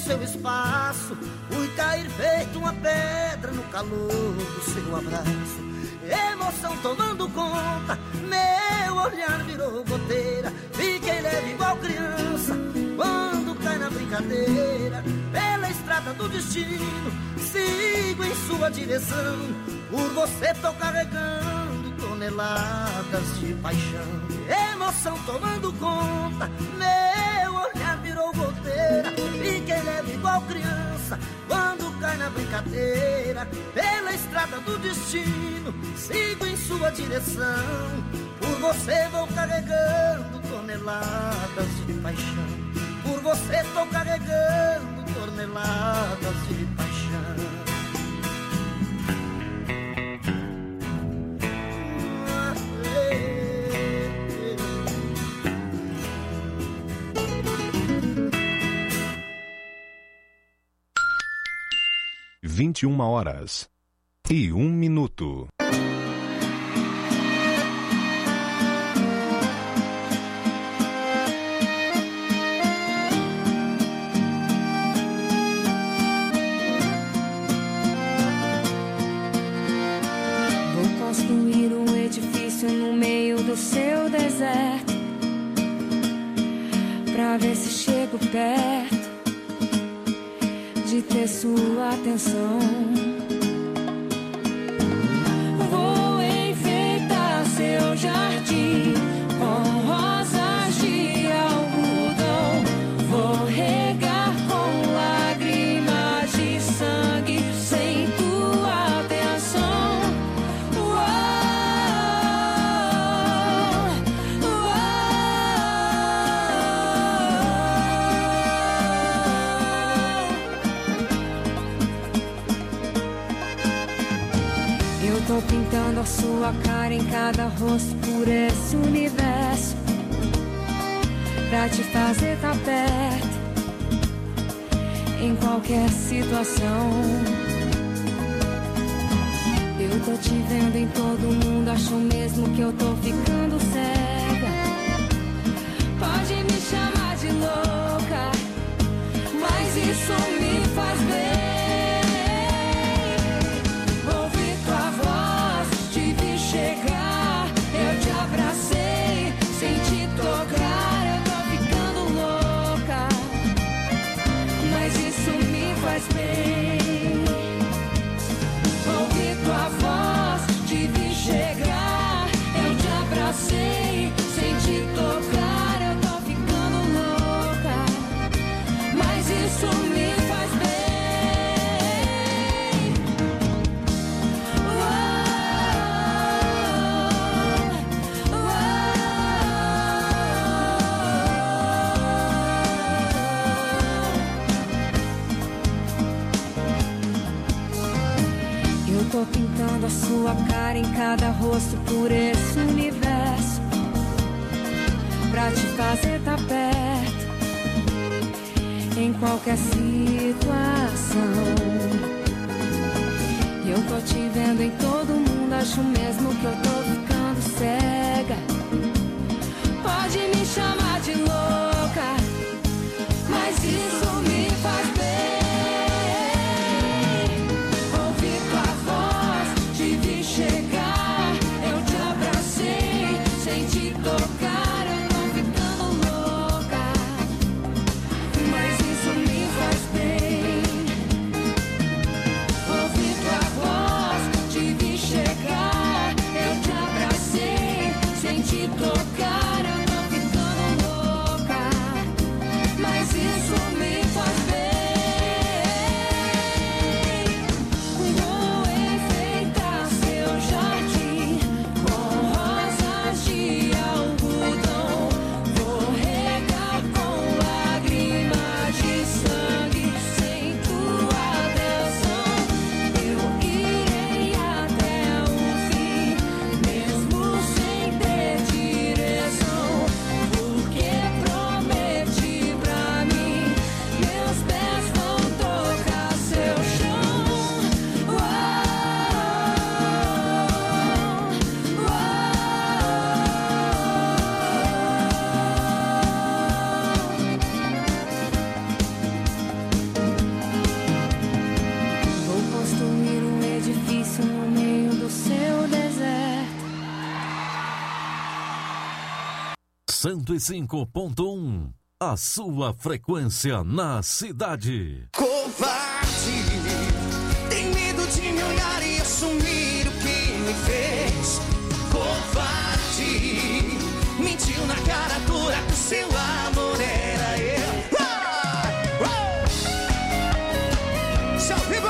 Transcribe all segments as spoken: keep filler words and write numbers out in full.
seu espaço, fui cair feito uma pedra no calor do seu abraço. Emoção tomando conta, meu olhar virou goteira. Fiquei leve igual criança quando cai na brincadeira. Pela estrada do destino, sigo em sua direção. Por você tô carregando toneladas de paixão. Emoção tomando conta, meu olhar virou goteira. Fiquei leve igual criança quando cai na brincadeira. Pela estrada do destino, sigo em sua direção. Por você vou carregando toneladas de paixão. Por você tô carregando toneladas de paixão. Vinte e uma horas e um minuto. Vou construir um edifício no meio do seu deserto, pra ver se chego perto de ter sua atenção. Vou enfeitar seu jardim com rosas de algodão. Vou regar com lágrimas de sangue sem tua atenção. Uou, uou. Eu tô pintando a sua cara em cada rosto por esse universo, pra te fazer tá perto em qualquer situação. Eu tô te vendo em todo mundo, acho mesmo que eu tô ficando cega. Pode me chamar de louca, mas isso me faz bem. Chegar, eu te abracei, sem te tocar, eu tô ficando louca, mas isso me faz bem. Ouvi tua voz, te vi chegar, eu te abracei, sem te tocar, eu tô ficando louca, mas isso me faz bem. Tô pintando a sua cara em cada rosto por esse universo, pra te fazer tá perto em qualquer situação. Eu tô te vendo em todo mundo, acho mesmo que eu tô ficando cega. Pode me chamar de louca, mas isso me faz bem. Chegar, eu te abracei, sem te tocar, eu tô ficando louca, mas isso me faz bem. Ouvi tua voz, te vi chegar, eu te abracei, sem te tocar, eu tô ficando louca, cento e cinco ponto um. A sua frequência na cidade. Covarde, tem medo de me olhar e assumir o que me fez. Covarde, mentiu na cara dura que o seu amor era eu. Ah! Ah! Seu vivo!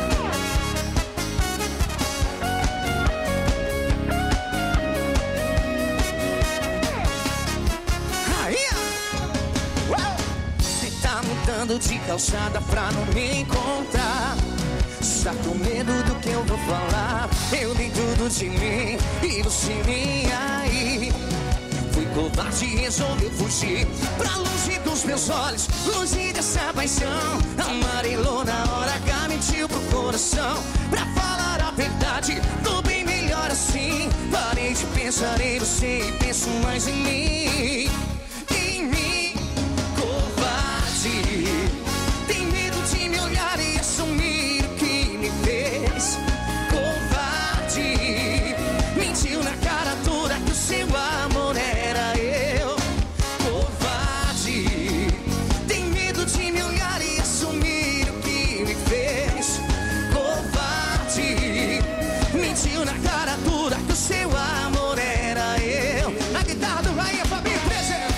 Mudando de calçada pra não me encontrar. Está com medo do que eu vou falar. Eu dei tudo de mim e você nem aí. Fui covarde e resolveu fugir pra longe dos meus olhos, longe dessa paixão. Amarelou na hora H, mentiu pro coração. Pra falar a verdade, tô bem melhor assim. Parei de pensar em você e penso mais em mim. Em mim, covarde. Tem medo de me olhar e assumir o que me fez. Covarde, mentiu na cara dura que o seu amor era eu. Covarde, tem medo de me olhar e assumir o que me fez. Covarde, mentiu na cara dura que o seu amor era eu. Na guitarra do Rainha Fabinho presente.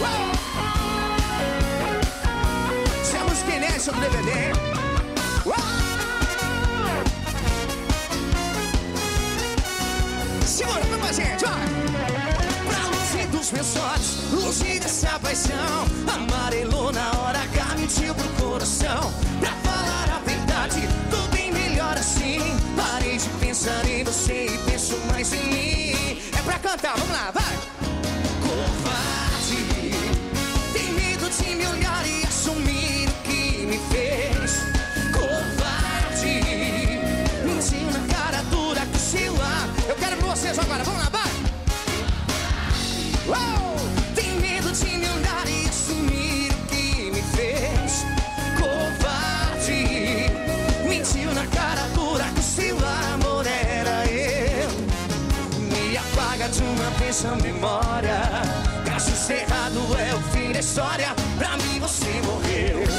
Do D V D. Uau! Segura, vamos com a gente, vai! Pra longe dos meus olhos, longe dessa paixão. Amarelou na hora H, mentiu pro coração. Pra falar a verdade, tô bem melhor assim. Parei de pensar em você e penso mais em mim. É pra cantar, vamos lá, vai! Covarde, tem medo de me olhar e assumir me fez. Covarde, mentiu na cara dura que o seu ar. Eu quero pra vocês agora, vamos lá, vai! Uou! Tem medo de me olhar e assumir o que me fez. Covarde, mentiu na cara dura que o seu amor era eu. Me apaga de uma vez a memória. Caso cerrado é o fim da história. Pra mim você morreu.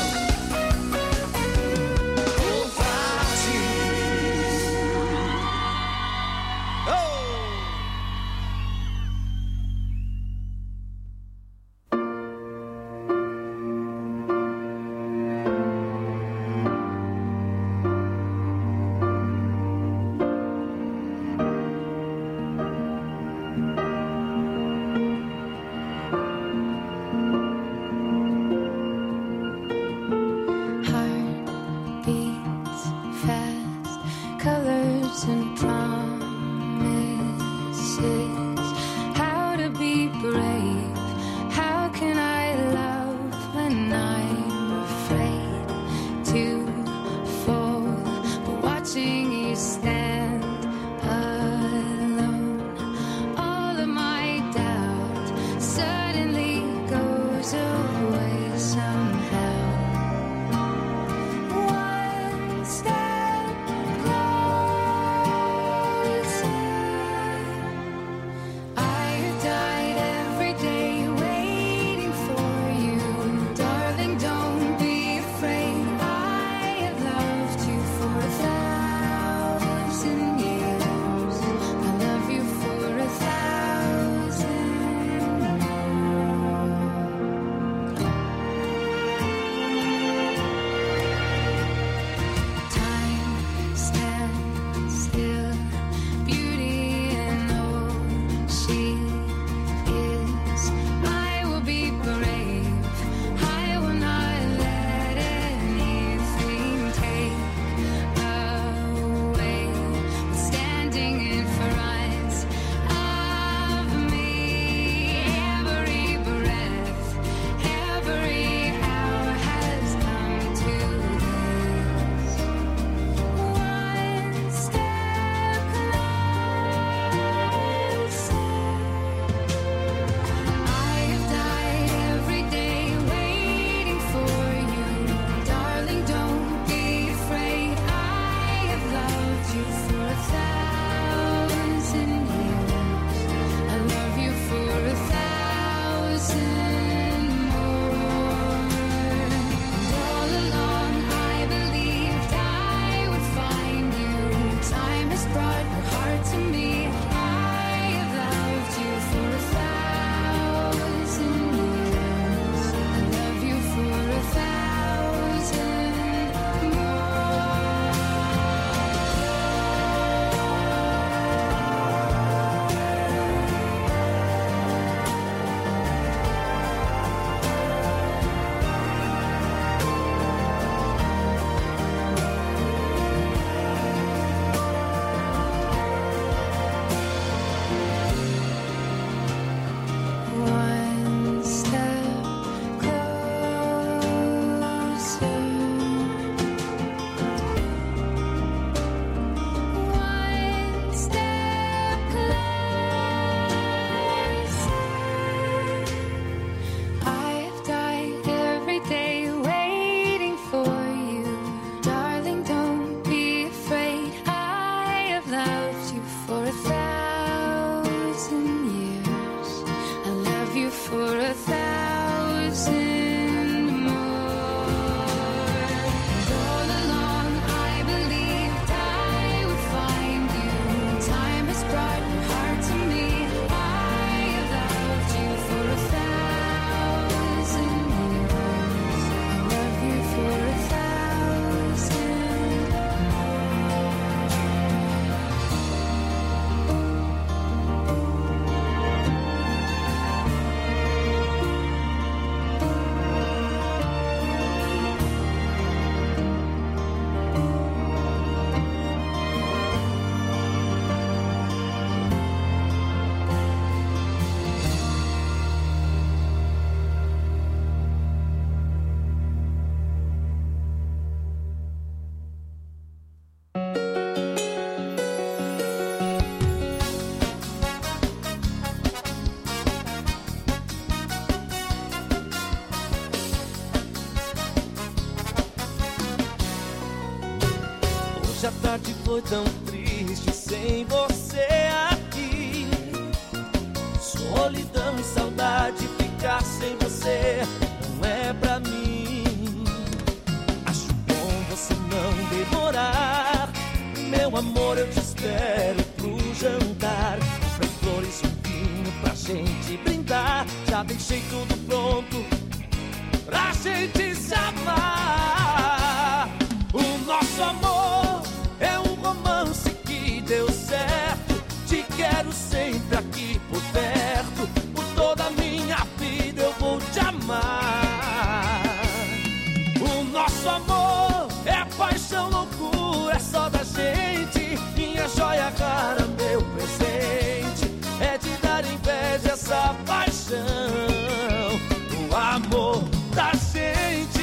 Hoje a tarde foi tão triste sem você aqui. Solidão e saudade, ficar sem você não é pra mim. Acho bom você não demorar. Meu amor, eu te espero pro jantar. Comprei flores e um vinho pra gente brindar. Já deixei tudo pronto pra gente se amar. O nosso amor é um romance que deu certo. Te quero sempre aqui por perto. Por toda a minha vida eu vou te amar. O nosso amor é paixão, loucura, é só da gente. Minha joia cara, meu presente, é de dar inveja essa paixão. O amor da gente.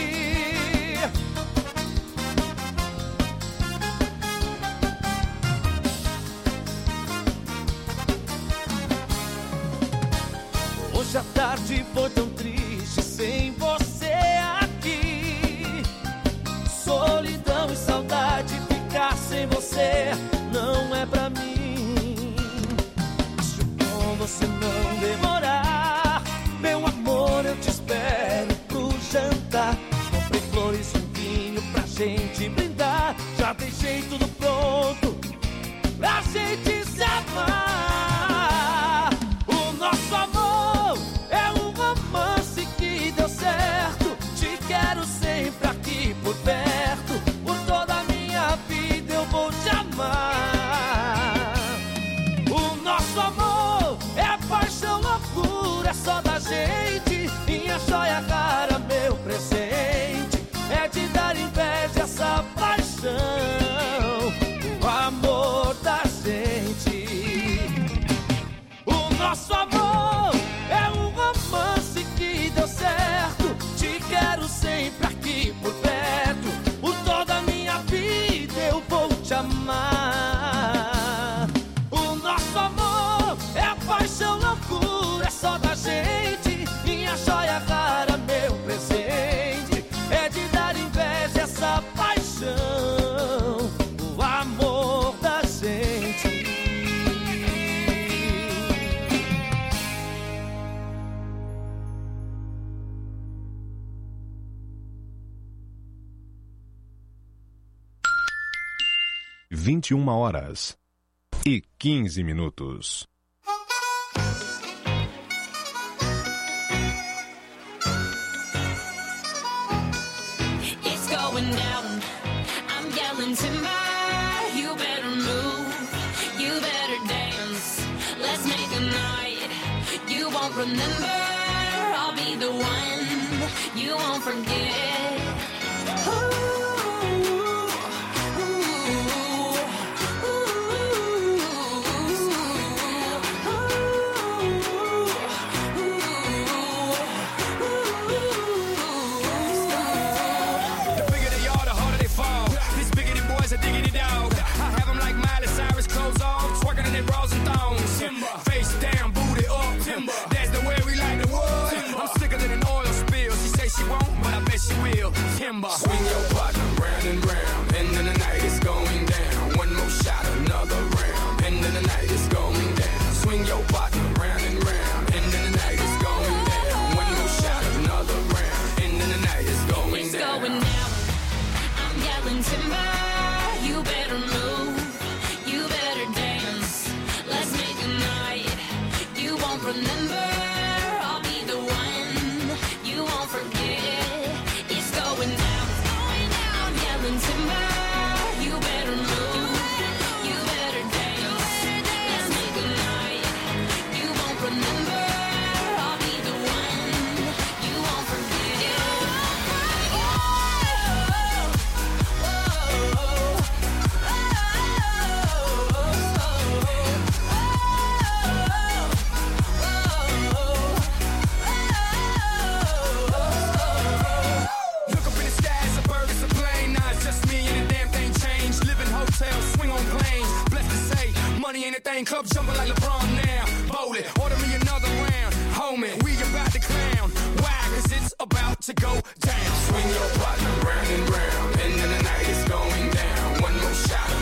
Hoje a tarde foi tão triste sem você aqui. Solidão e saudade, ficar sem você não é pra mim. Acho bom você não demorar. Meu amor, eu te espero pro jantar. Comprei flores e um vinho pra gente brindar. Já deixei tudo pronto pra gente se amar. O nosso amor é um romance que deu certo. Te quero sempre aqui por perto. Por toda a minha vida eu vou te amar. O nosso amor é paixão, loucura, é só da gente. Minha joia cara, meu presente, é de dar inveja essa paixão. O amor da gente. O nosso amor é um romance que deu certo. Te quero sempre aqui por perto. Por toda a minha vida eu vou te amar. O nosso amor é paixão, loucura, é só da gente. Minha joia cara, meu presente, é de dar inveja essa paixão. O amor da gente. vinte e uma horas e quinze minutos. It's going down. I'm yelling timber. You better move. You better dance. Let's make a night you won't remember. I'll be the one you won't forget. Ooh. Timber. Swing your partner round and round, and then the night is going down. One more shot, another round, and then the night is going down. Swing your partner round and round, and then the night is going down. One more shot, another round, and then the night is going it's down. It's going down. I'm yelling timber. You better move. You better dance. Let's make a night you won't remember. I'll be the one you won't forget. It's going down. Timber, you better move, you better dance. Let's make a night you won't remember. I'll be the one you won't forget. Oh, oh, oh, Look up in the sky, it's a bird, it's a plane. Nah, it's just me and the damn thing changed. Live in hotels, swing on planes. Blessed to say, money ain't a thing. Club jumping like LeBron now. Bowl it, order me another round. Homie, we about to clown. Why? Cause it's about to go down. Swing your partner round and round, and then the night is going down. One more shot,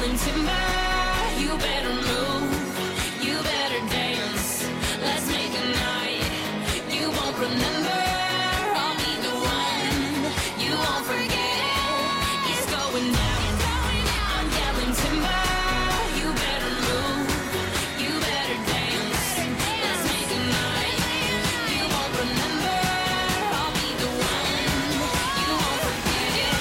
yelling timber. You better move, you better dance. Let's make a night you won't remember. I'll be the one you won't forget. It's going down, I'm yelling timber. You better move, you better dance. Let's make a night you won't remember. I'll be the one you won't forget.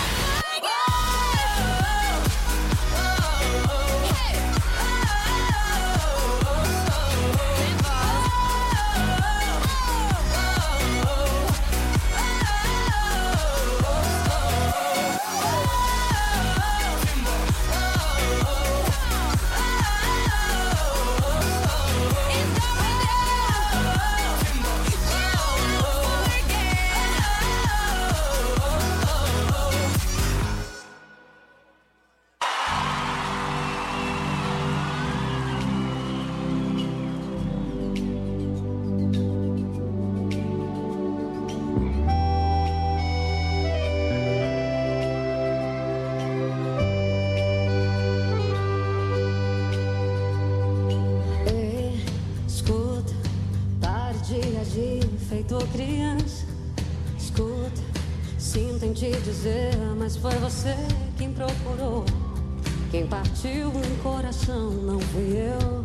Ei, escuta, pare de agir feito criança. Escuta, sinto em te dizer, mas foi você quem procurou. Quem partiu um coração não fui eu.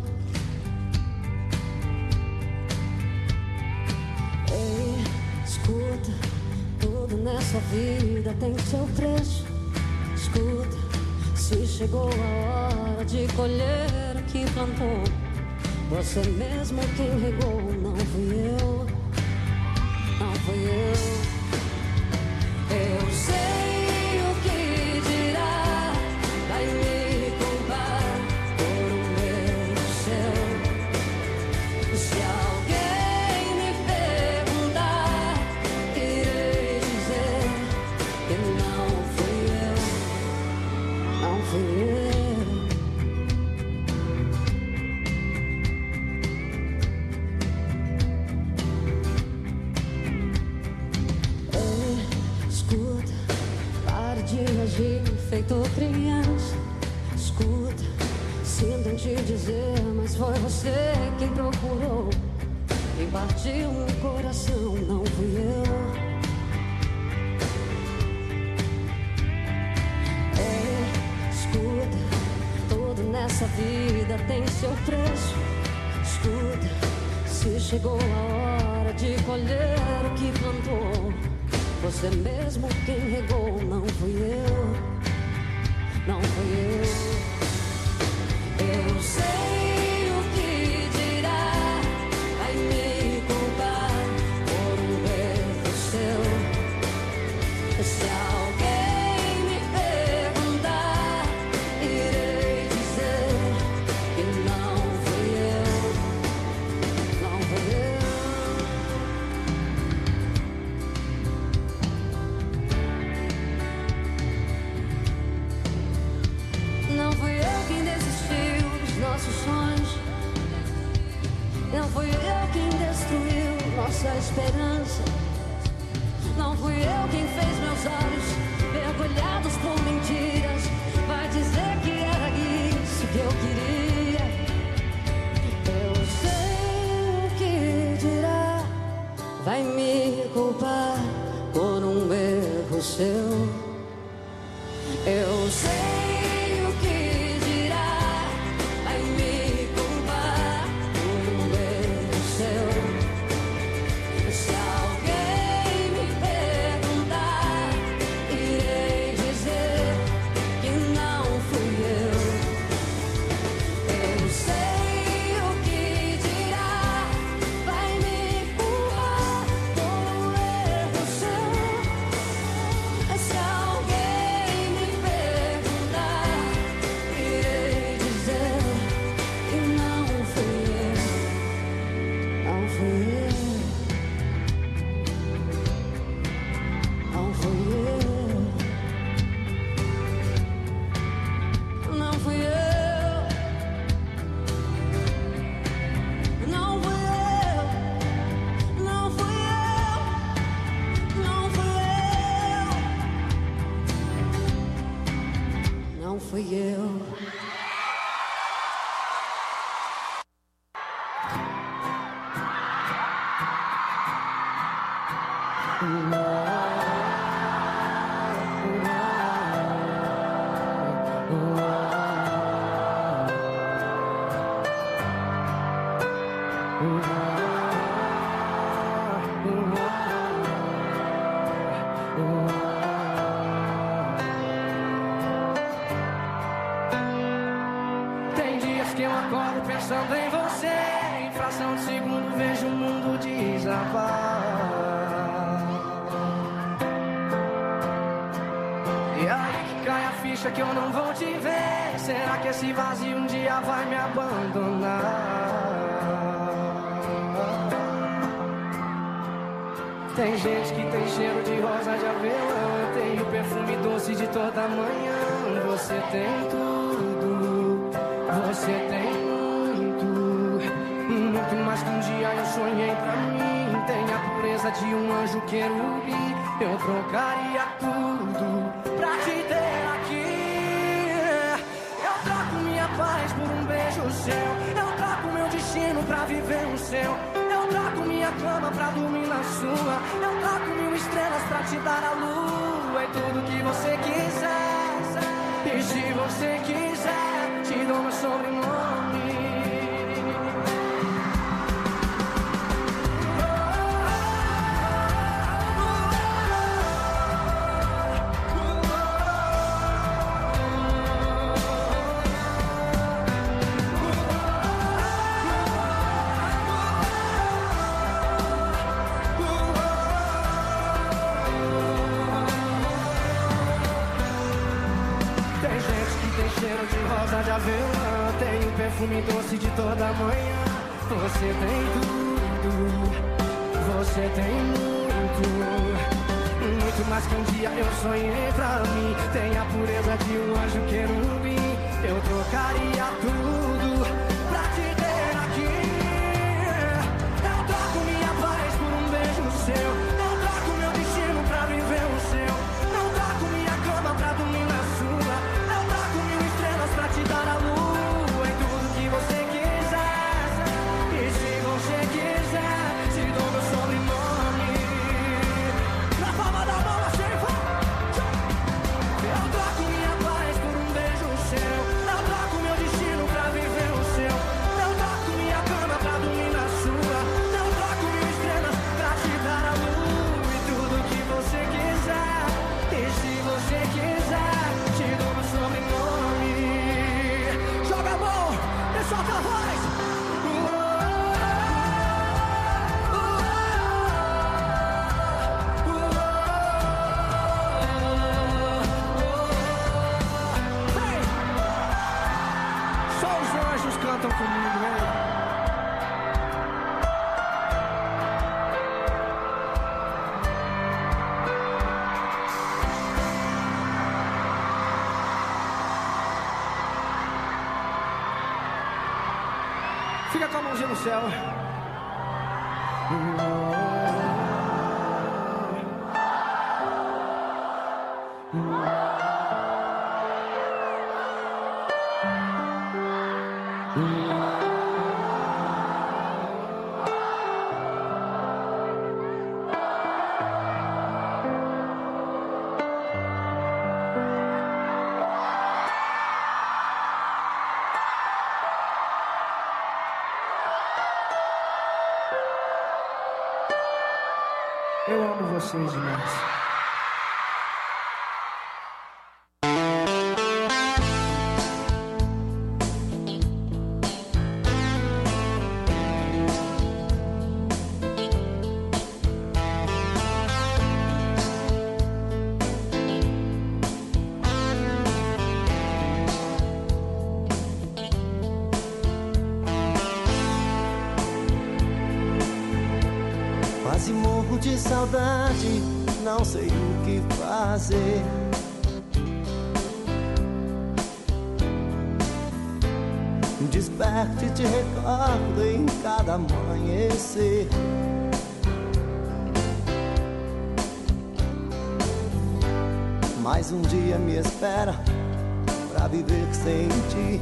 Ei, escuta, tudo nessa vida tem seu preço. Escuta, se chegou a hora de colher o que plantou, você mesmo quem regou, não fui eu, não fui eu. Eu sei o que dirá, vai me culpar por um erro seu. Se alguém me perguntar, irei dizer que não fui eu, não fui eu. Escuta, pare de agir feito criança. Escuta, sinto em te dizer, mas foi você quem procurou. Quem partiu um coração não fui eu. É, escuta, tudo nessa vida tem seu preço. Escuta, se chegou a hora de colher o que plantou, você mesmo quem regou, não fui eu, não fui eu. Eu sei o que dirá, vai me culpar por um erro seu. Se alguém me perguntar, irei dizer que não fui eu, não fui eu. Não fui eu quem desistiu dos nossos sonhos. Não fui eu quem destruiu nossa esperança. Não fui eu quem fez meus olhos mergulhados por mentiras. Vai dizer que era isso que eu queria. Eu sei o que dirá, vai me culpar por um erro seu. Eu sei o que dirá, vai me culpar por um erro seu. Se alguém me perguntar, irei dizer que não fui Tem dias que eu acordo pensando em você, em fração de segundo vejo o mundo desabar. E aí que cai a ficha que eu não vou te ver. Será que esse vazio um dia vai me abandonar? Tem gente que tem cheiro de rosa de avelã, tem o perfume doce de toda manhã. Você tem tudo, você tem muito, muito mais que um dia eu sonhei pra mim. Tem a pureza de um anjo querubim. Eu trocaria tudo pra te ter aqui. Eu troco minha paz por um beijo seu. Eu troco meu destino pra viver no seu. Eu troco minha cama pra dormir na sua. Eu troco mil estrelas pra te dar a lua. E tudo que você quiser. E se você quiser, te dou meu sobrenome. Cheiro de rosa de avelã, tem o perfume doce de toda manhã. Você tem tudo, você tem muito, muito mais que um dia eu sonhei pra mim. Tem a pureza de um anjo querubim. Eu trocaria tudo pra te ter aqui. Eu troco minha paz por um beijo seu. Eu troco meu destino pra viver o seu. Eu troco minha cama pra dormir na sua. Pra te dar a lua em tudo que você quiser. E se você quiser, te dou meu sobrenome. Na palma da mão, assim vai. Eu troco minha paz por um beijo seu. Eu troco meu destino pra viver o seu. Eu troco minha cama pra dormir na sua. Eu troco mil estrelas pra te dar a lua e tudo que você quiser. E se você quiser, te dou meu sobrenome. Joga a mão e solta a voz. Hey! Só os anjos cantam comigo, hein? Fica com a mãozinha no céu. Eu amo vocês demais. Quase morro de saudade, não sei o que fazer. Desperto e te recordo em cada amanhecer. Mais um dia me espera pra pra viver sem ti.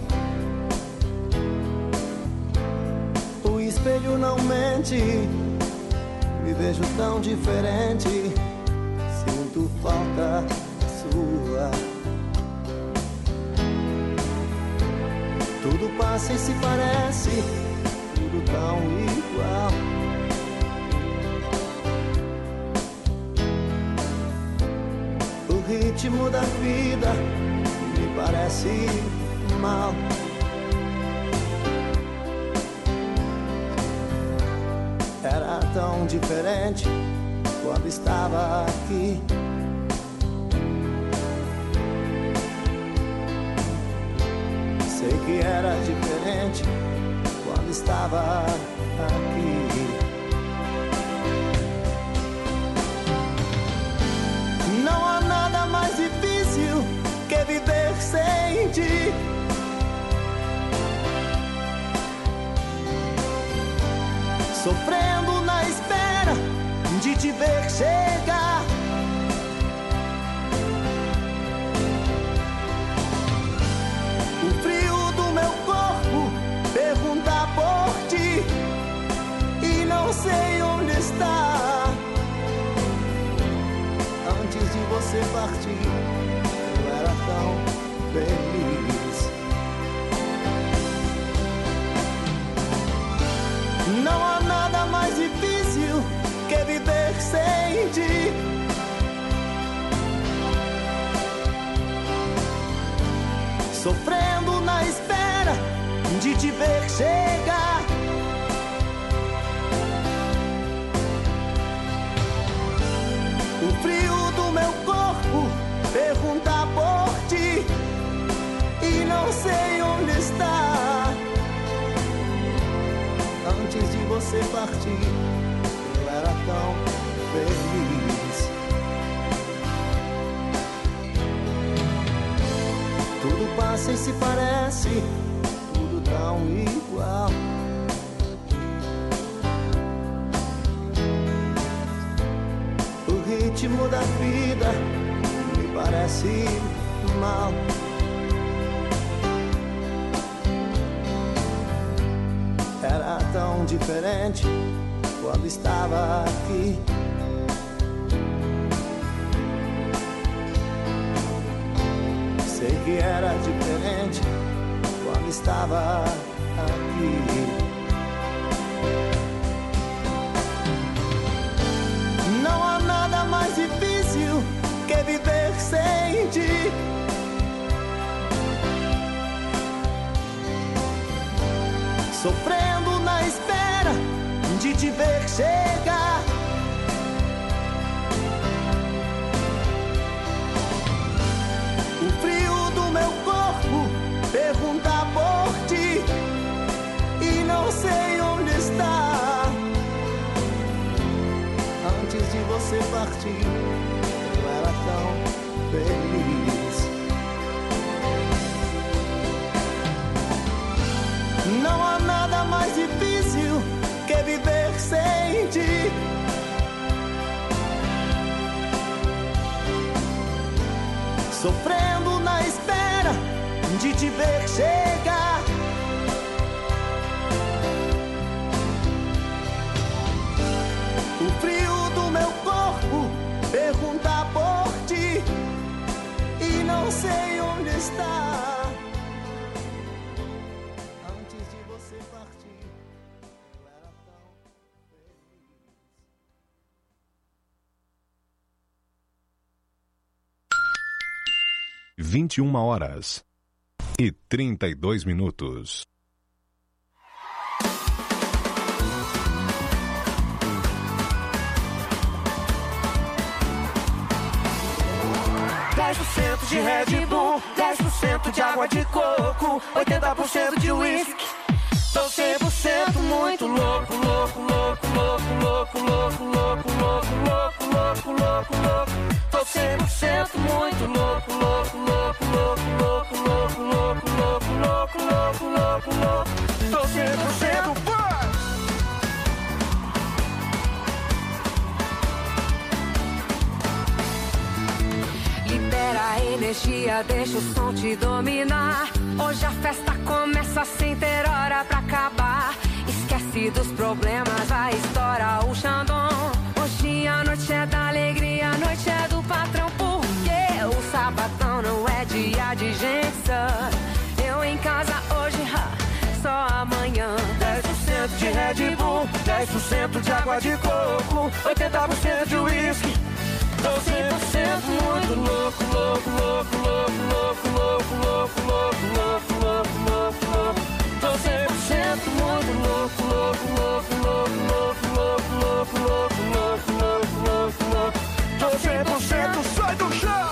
O espelho não mente, me vejo tão diferente. Sinto falta sua. Tudo passa e se parece, tudo tão igual. O ritmo da vida me parece mal. Era tão diferente quando estava aqui. Sei que era diferente quando estava aqui. Não há nada mais difícil que viver sem ti. Sofrendo na espera de te ver chegar. O frio do meu corpo pergunta por ti e não sei onde está. Antes de você partir, eu era tão feliz. Não há nada mais difícil que viver sem ti. Sofrendo na espera de te ver chegar. O frio do meu corpo pergunta por ti e não sei onde está. Antes de você partir, eu era tão feliz. Tudo passa e se parece, tudo tão igual. O ritmo da vida me parece mal. Era tão diferente quando estava aqui. Sei que era diferente quando estava aqui. Não há nada mais difícil que viver sem ti. Sofrendo na espera de te ver chegar. O frio do meu corpo pergunta por ti e não sei onde está. Antes de você partir, eu era tão feliz. Não há nada mais difícil que viver sem ti. Sofrendo na espera de te ver chegar. O frio do meu corpo pergunta por ti e não sei onde está. vinte e uma horas e trinta e dois minutos. dez por cento de Red Bull, dez por cento de água de coco, oitenta por cento de whisky. Tô cem por cento muito louco, louco, louco, louco, louco, louco, louco, louco, louco, louco, louco, louco. Tô cem por cento muito louco, louco, louco, louco, louco, louco, louco, louco, louco, louco, louco, louco. Tô cem por cento fã. Libera a energia energia, deixa o som te dominar. Hoje a festa começa sem ter hora pra acabar. Esquece dos problemas, vai estourar o Xandão. Hoje a noite é da alegria, a noite é do patrão. Porque o sabadão não é dia de gente sã. Eu em casa hoje, ha, só amanhã. dez por cento de Red Bull, dez por cento de água de coco, oitenta por cento de uísque. Tô cem por cento muito louco, louco, louco, louco, louco, louco, louco, louco, louco, louco, louco, louco. Tô cem por cento muito louco, louco, louco, louco, louco, louco, louco, louco, louco, louco, louco, louco. Tô cem por cento, sai do chão!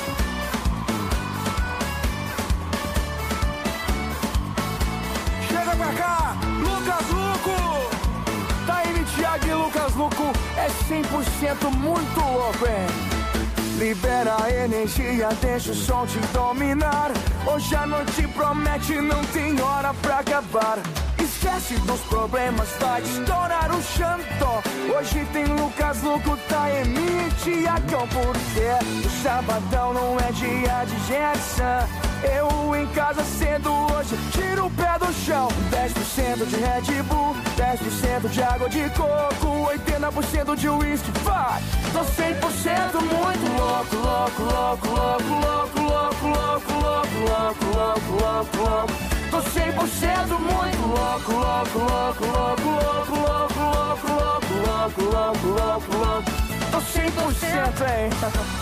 Chega pra cá, Lucas Luco! Taime, Thiago e Lucas Luco é cem por cento muito louco, hein? Libera a energia, deixa o som te dominar. Hoje a noite promete, não tem hora pra acabar. Esquece dos problemas, vai estourar o Xandão. Hoje tem Lucas Luco, Taime e Thiagão. Porque o sabadão não é dia de Gerson. Eu em casa cedo hoje, tiro o pé do chão. dez por cento de Red Bull, dez por cento de água de coco, oitenta por cento de uísque, vai! Tô cem por cento muito louco, louco, louco, louco, louco, louco, louco, louco, louco, louco, louco, louco. Tô cem por cento muito louco, louco, louco, louco, louco, louco, louco, louco, louco, louco, louco, louco. Tô cem por cento, hein?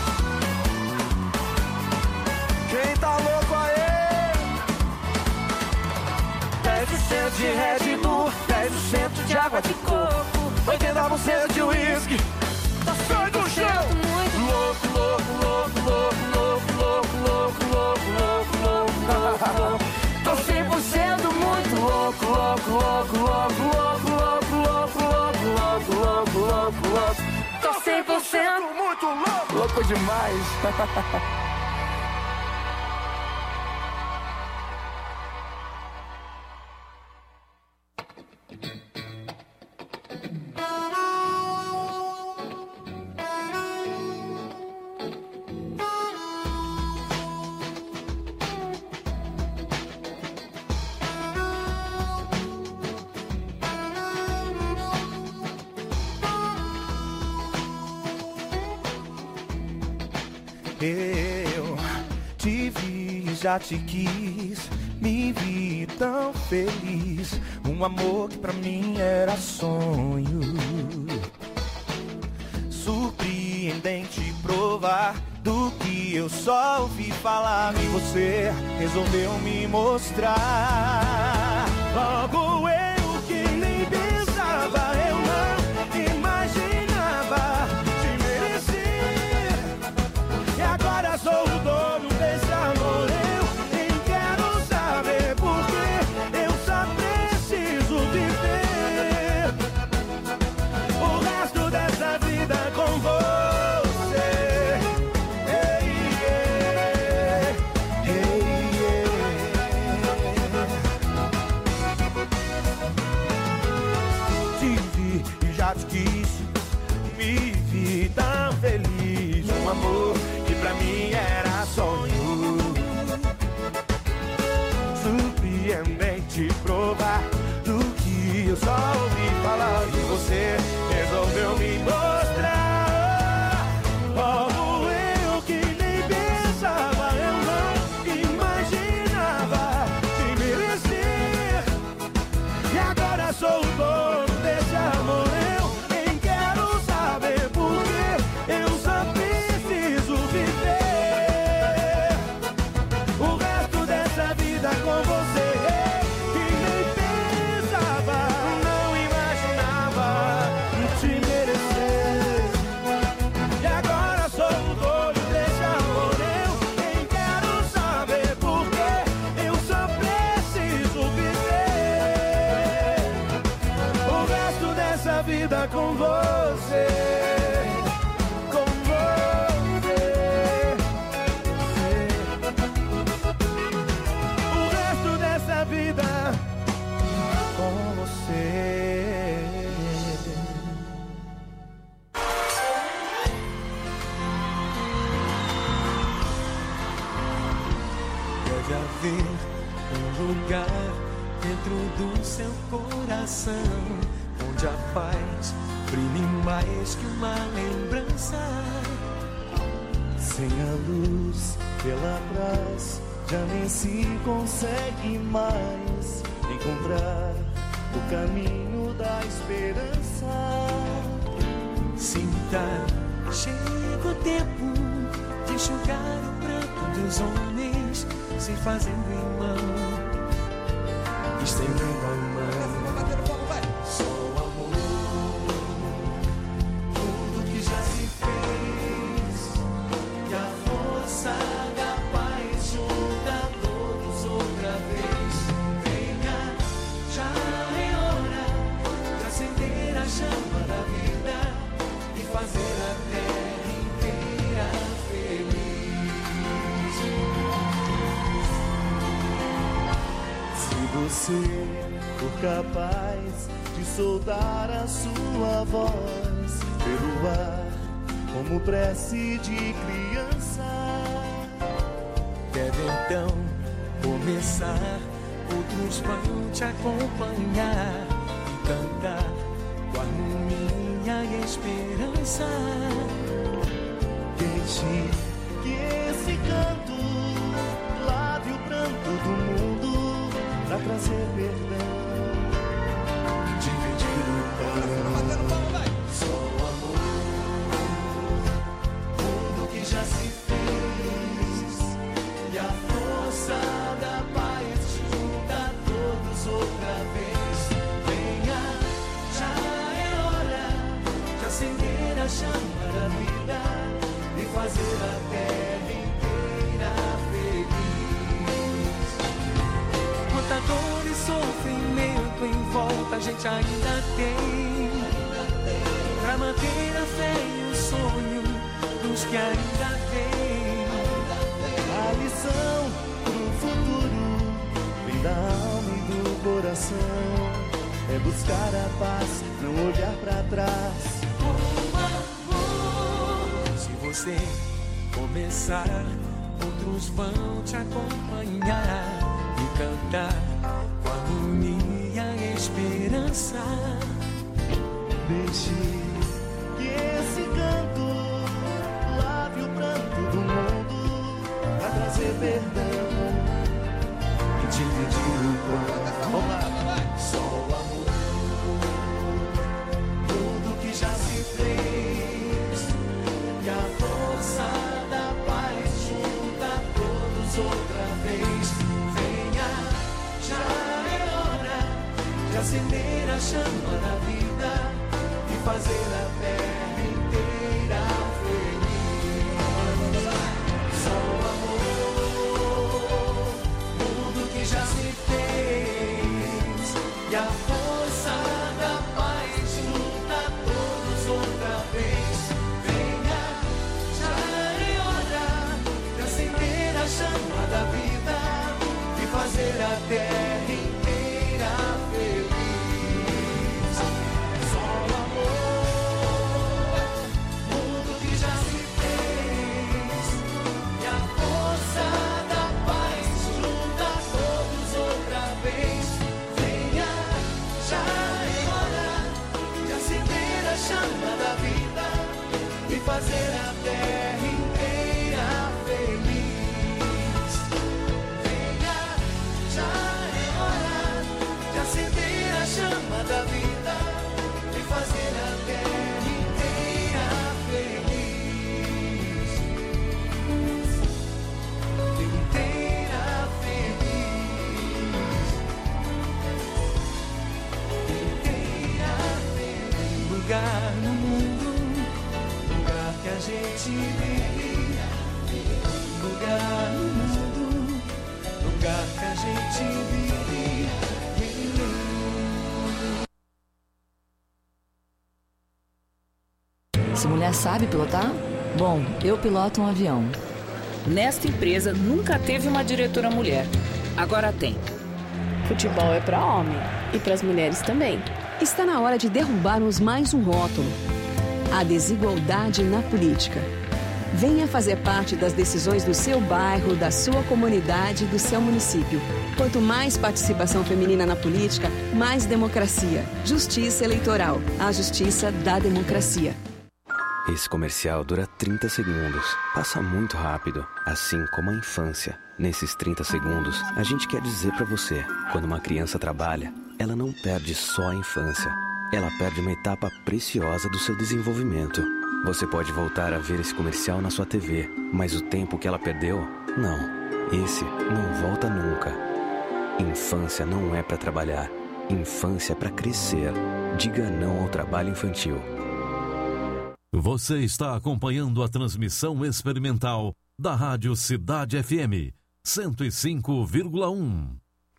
Quem tá louco aí? dez por cento de Red Bull, dez por cento de água de coco, oitenta por cento de uísque. Sai do chão! Louco, louco, louco, louco, louco, louco, louco, louco, louco, louco, louco. Tô cem por cento muito louco, louco, louco, louco, louco, louco, louco, louco, louco, louco, louco, louco. Tô cem por cento muito louco! Louco demais! Eu te vi, já te quis, me vi tão feliz. Um amor que pra mim era sonho. Surpreendente provar do que eu só ouvi falar. E você resolveu me mostrar. Logo eu que nem pensava, eu não imaginava te merecer. E agora sou o dono desse amor. Eu nem quero saber porque eu só preciso viver o resto dessa vida com você. Hey, yeah. Hey, yeah. Te vi e já te quis, me vi tão feliz. Um amor que pra mim era sonho. Surpreendente provar do que eu só ouvi falar. E você resolveu me mostrar. Como eu que nem pensava, eu não imaginava te merecer. E agora sou o dono desse amor. Eu nem quero saber porque eu só preciso viver o resto dessa vida com você. Que nem pensava, não imaginava te merecer. E agora sou o dono desse amor. Eu nem quero saber porque eu só preciso viver o resto dessa vida com você. Com você. O resto dessa vida com você. lugar dentro do seu coração, onde a paz brilhe mais que uma lembrança. Sem a luz pela trás, já nem se consegue mais encontrar o caminho da esperança. Sinta, chega o tempo de enxugar o pranto dos homens, se fazendo irmão, estendendo a mão. Só o amor, tudo que já se fez, e a força da paz junta todos outra vez. Venha, já é hora de acender a chama da vida e fazer a terra inteira feliz. Se você for capaz de soltar a sua voz pelo ar, como prece de criança, deve então começar, outros vão te acompanhar e cantar com harmonia e esperança. Deixe que esse canto lave o pranto do mundo pra trazer perdão, dividir o pão. Só o amor, tudo que já se fez, e a força da paz junta todos outra vez. venha, já é hora de acender a chama da vida e fazer a terra inteira feliz. Quanta dor e sofrimento em volta a gente ainda tem, pra manter a fé e o sonho dos que ainda vêm. A lição pro futuro vem da alma e do coração, é buscar a paz, não olhar pra trás. Se você começar, outros vão te acompanhar e cantar com harmonia e esperança. Deixe que esse canto lave o pranto do mundo pra trazer perdão E dividir o pão. Vamos lá. Só o amor, tudo que já se fez, E a força da paz junta todos outra vez. venha, já é hora de acender a chama da vida e fazer a terra inteira feliz. Só o amor, tudo que já se fez, e a força da paz junta todos outra vez. Venha, já é hora de acender a chama da vida e fazer a terra inteira feliz. Só o amor, tudo que já se fez, e a força da paz junta todos outra vez. Venha, já é hora de acender a chama da vida e fazer a terra inteira feliz. Venha, já é hora de acender a chama da vida e fazer a terra inteira feliz. Inteira feliz. Inteira feliz. Lugar no mundo, lugar que a gente vive. Lugar no mundo, lugar que a gente vive. Se mulher sabe pilotar? Bom, eu piloto um avião. Nesta empresa nunca teve uma diretora mulher. Agora tem. Futebol é para homem e para as mulheres também. Está na hora de derrubarmos mais um rótulo: a desigualdade na política. Venha fazer parte das decisões do seu bairro, da sua comunidade e do seu município. Quanto mais participação feminina na política, mais democracia. Justiça Eleitoral. A justiça da democracia. Esse comercial dura trinta segundos. Passa muito rápido, assim como a infância. Nesses trinta segundos, a gente quer dizer pra você, quando uma criança trabalha, ela não perde só a infância. Ela perde uma etapa preciosa do seu desenvolvimento. Você pode voltar a ver esse comercial na sua T V, mas o tempo que ela perdeu, não. Esse não volta nunca. Infância não é pra trabalhar. Infância é pra crescer. Diga não ao trabalho infantil. Você está acompanhando a transmissão experimental da Rádio Cidade F M cento e cinco vírgula um.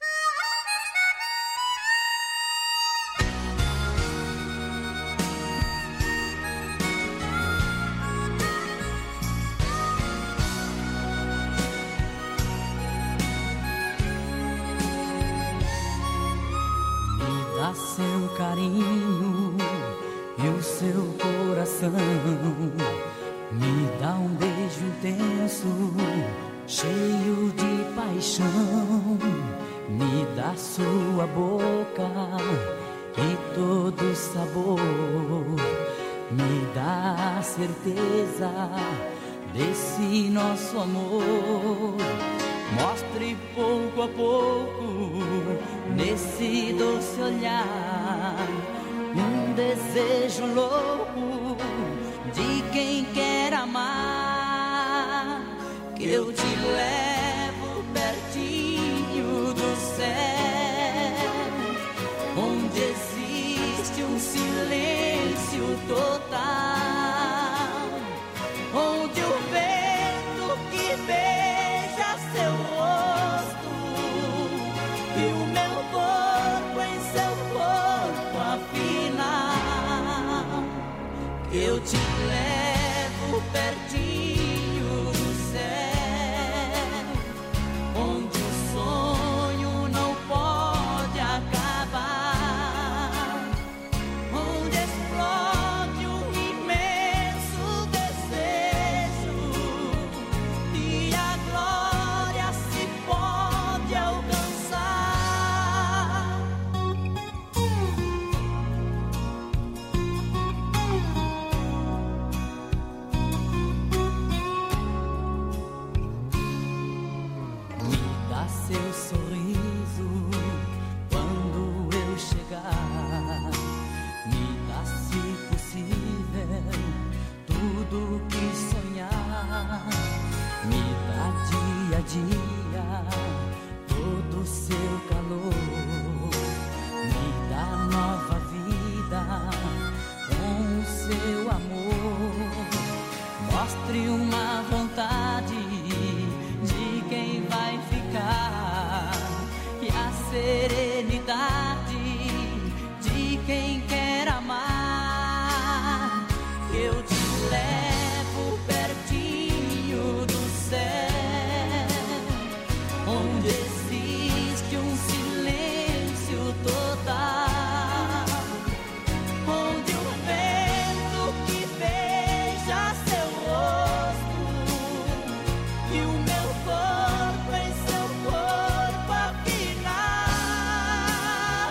Me dá seu carinho e o seu coração, me dá um beijo intenso, cheio de paixão, me dá sua boca e todo sabor, me dá a certeza desse nosso amor. Mostre pouco a pouco nesse doce olhar um desejo louco de quem quer amar, que eu te levo pertinho do céu, onde existe um silêncio total, onde o vento que beija seu rosto e o meu corpo em seu corpo afinal, eu te levo pertinho do céu, onde o sonho não pode acabar, onde explode um imenso desejo e a glória se pode alcançar. Me dá seu sorriso quando eu chegar, me dá, se possível, tudo que sonhar, me dá dia a dia todo o seu calor, me dá nova vida com o seu amor. Mostre uma vontade de quem vai ficar e a serenidade de quem quer amar. Eu te levo pertinho do céu, onde existe um silêncio total, onde o vento que beija seu rosto e o meu corpo em seu corpo afinal,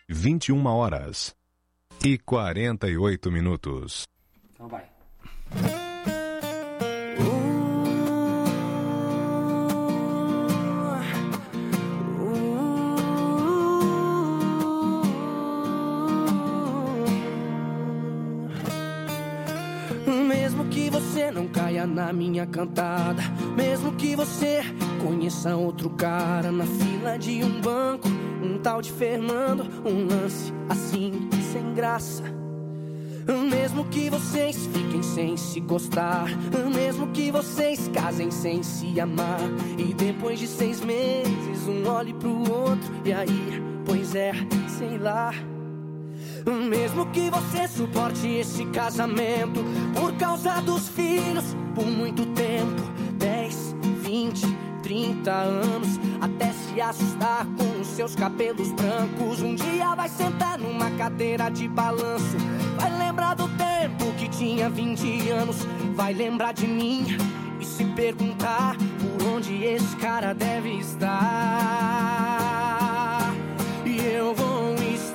vinte e uma horas e quarenta e oito minutos. Então vai. Mesmo que você não caia na minha cantada, mesmo que você conheça outro cara na fila de um banco, um tal de Fernando, um lance assim, sem graça. Mesmo que vocês fiquem sem se gostar, mesmo que vocês casem sem se amar, e depois de seis meses um olhe pro outro, e aí, pois é, sei lá. Mesmo que você suporte esse casamento por causa dos filhos por muito tempo, dez, vinte, trinta anos, até se assustar com os seus cabelos brancos. Um dia vai sentar numa cadeira de balanço, vai lembrar do tempo que tinha vinte anos, vai lembrar de mim e se perguntar por onde esse cara deve estar. E eu vou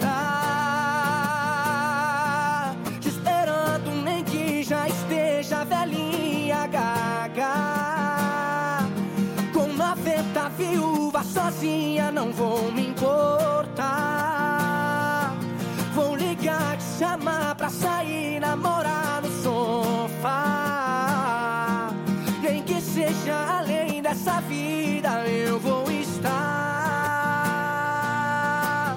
estar te esperando, nem que já esteja velhinha, gaga, com noventa viúva sozinha, não vou me importar. Vou ligar, te chamar pra sair, namorar no sofá. Nem que seja além dessa vida, eu vou estar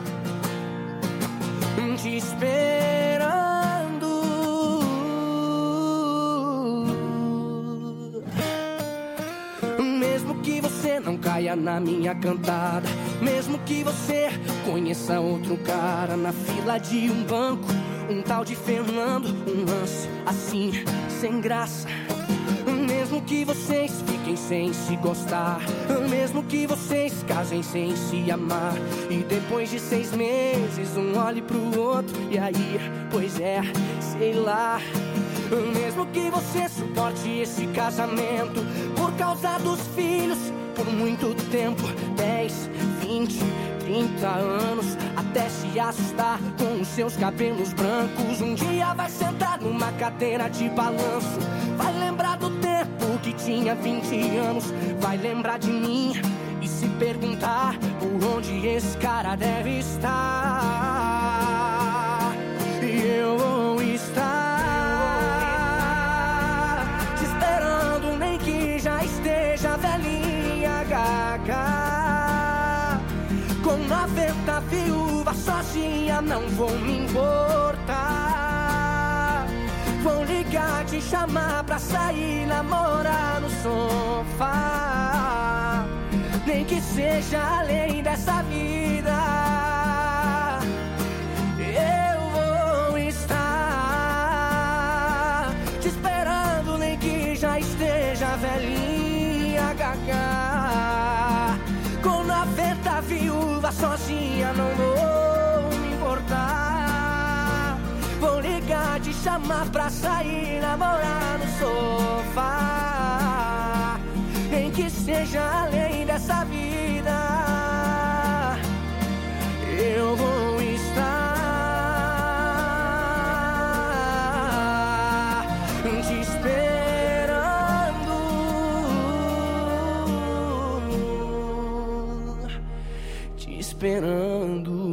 te esperando. Mesmo que você não caia na minha cantada, mesmo que você conheça outro cara na fila de um banco, um tal de Fernando, um lance assim, sem graça. Mesmo que vocês fiquem sem se gostar, mesmo que vocês casem sem se amar, e depois de seis meses um olhe pro outro, e aí, pois é, sei lá. Mesmo que você suporte esse casamento por causa dos filhos por muito tempo, dez, vinte, trinta anos, até se assustar com os seus cabelos brancos. Um dia vai sentar numa cadeira de balanço, vai lembrar do tempo que tinha vinte anos, vai lembrar de mim e se perguntar por onde esse cara deve estar. E eu vou estar te esperando, nem que já esteja velhinha, gaga, com noventa viúvas sozinha, não vou me importar. Vou ligar, te chamar pra sair, namorar no sofá. Nem que seja além dessa vida, eu vou estar te esperando, nem que já esteja velhinha, gaga, com noventa viúvas sozinha, não vou me importar. Vou ligar, te chamar pra sair, namorar no sofá. Nem que seja além dessa vida, eu vou estar te esperando, te esperando.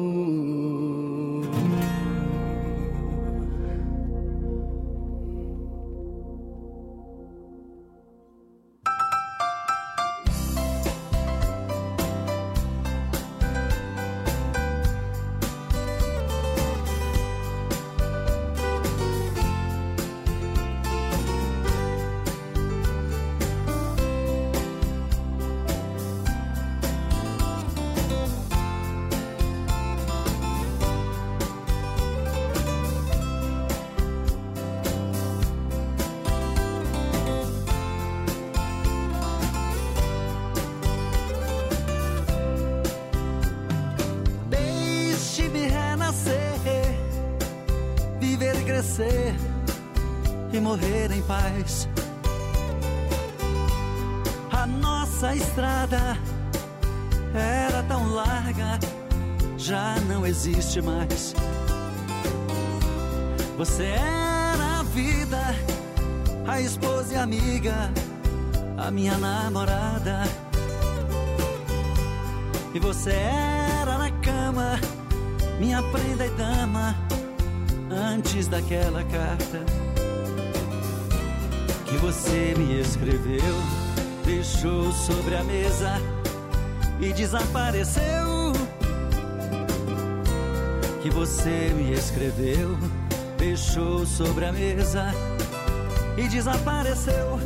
E morrer em paz. A nossa estrada era tão larga, já não existe mais. Você era a vida, a esposa e amiga, a minha namorada. E você era na cama, minha prenda e dama, antes daquela carta que você me escreveu, deixou sobre a mesa e desapareceu. Que você me escreveu, deixou sobre a mesa e desapareceu.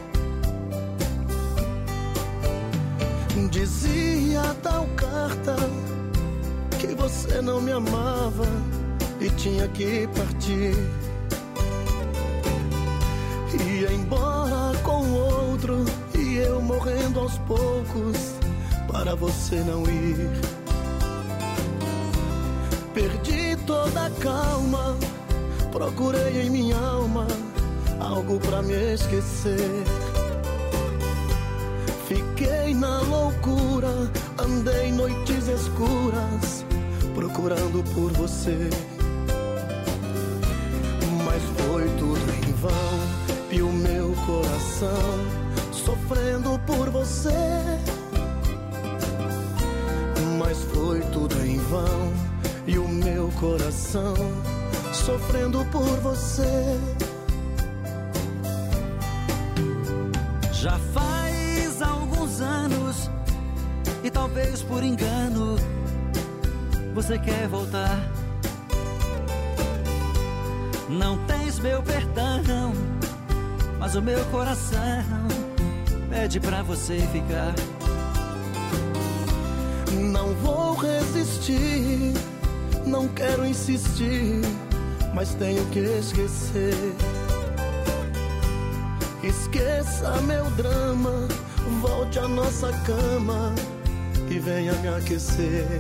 Dizia tal carta que você não me amava e tinha que partir. Ia embora com outro e eu morrendo aos poucos para você não ir. Perdi toda a calma, procurei em minha alma algo pra me esquecer. Fiquei na loucura, andei noites escuras procurando por você. Mas foi tudo em vão e o meu coração sofrendo por você. Mas foi tudo em vão e o meu coração sofrendo por você. Já faz alguns anos e talvez por engano você quer voltar. Não tens meu perdão, mas o meu coração pede pra você ficar. Não vou resistir, não quero insistir, mas tenho que esquecer. Esqueça meu drama, volte à nossa cama e venha me aquecer.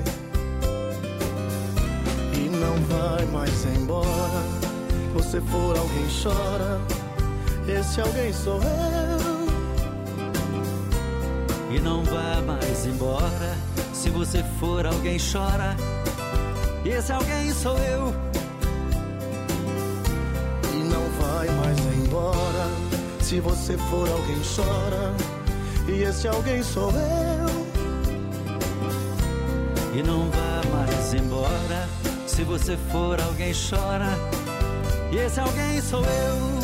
E não vai mais embora, você for alguém chora, esse alguém sou eu. E não vá mais embora, se você for alguém chora, e esse alguém sou eu. E não vai mais embora, se você for alguém chora, e esse alguém sou eu. E não vá mais embora, se você for alguém chora, e esse alguém sou eu.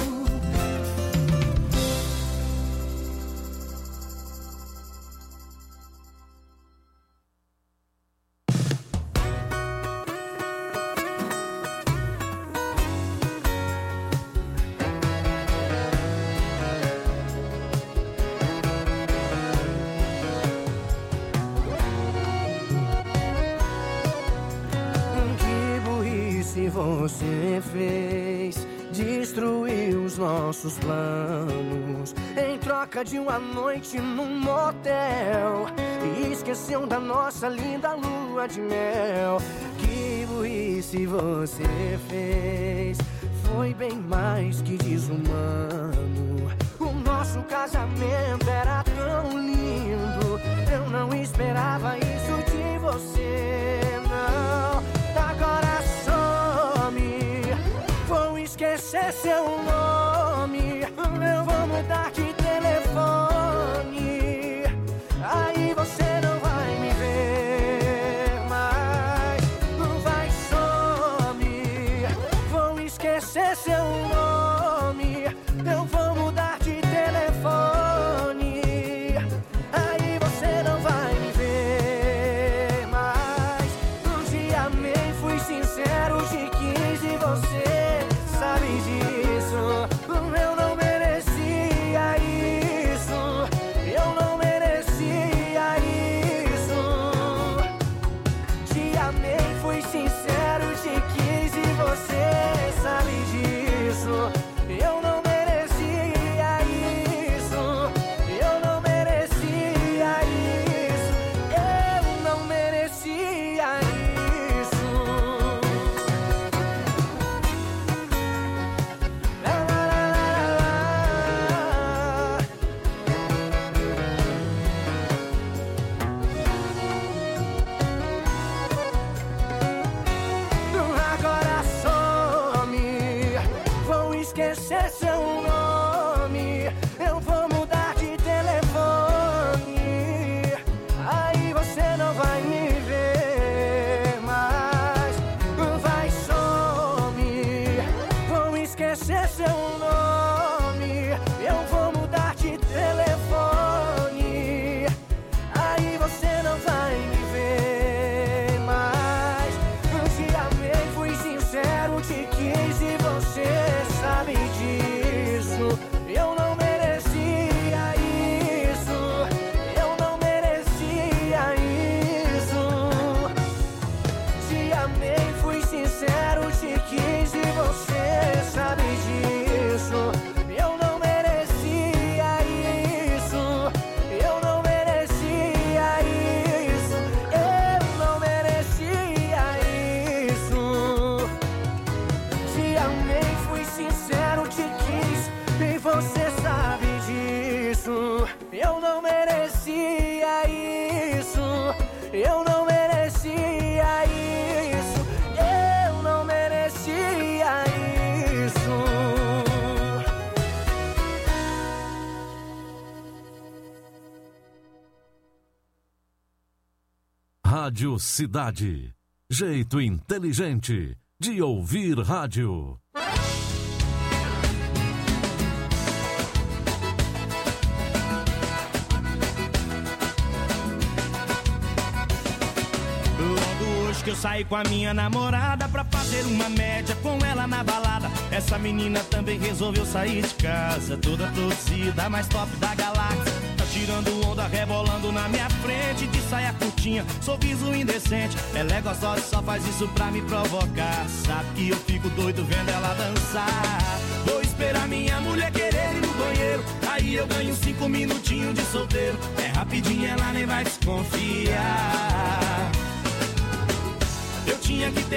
Você fez, destruiu os nossos planos em troca de uma noite num motel e esqueceu da nossa linda lua de mel. Que burrice você fez, foi bem mais que desumano. O nosso casamento era tão lindo, eu não esperava isso de você, não. Agora vou esquecer seu nome, eu vou mudar de telefone, aí você não vai me ver mais, não vai some. Vou esquecer seu nome, eu vou mudar de telefone, aí você não vai me ver mais. Um dia amei, fui sincero, te quis e você sabe disso. Eu não merecia isso, eu não merecia isso. Te amei, fui sincero, te quis e você sabe disso. Eu não merecia isso, eu não merecia isso, eu não merecia isso. Rádio Cidade. Jeito inteligente de ouvir rádio. Que eu saí com a minha namorada pra fazer uma média com ela na balada. Essa menina também resolveu sair de casa, toda produzida, mais top da galáxia. Tá tirando onda, rebolando na minha frente, de saia curtinha, sorriso indecente. Ela é gostosa e só faz isso pra me provocar. Sabe que eu fico doido vendo ela dançar. Vou esperar minha mulher querer ir no banheiro, aí eu ganho cinco minutinhos de solteiro. É rapidinho, ela nem vai desconfiar. Eu tinha que ter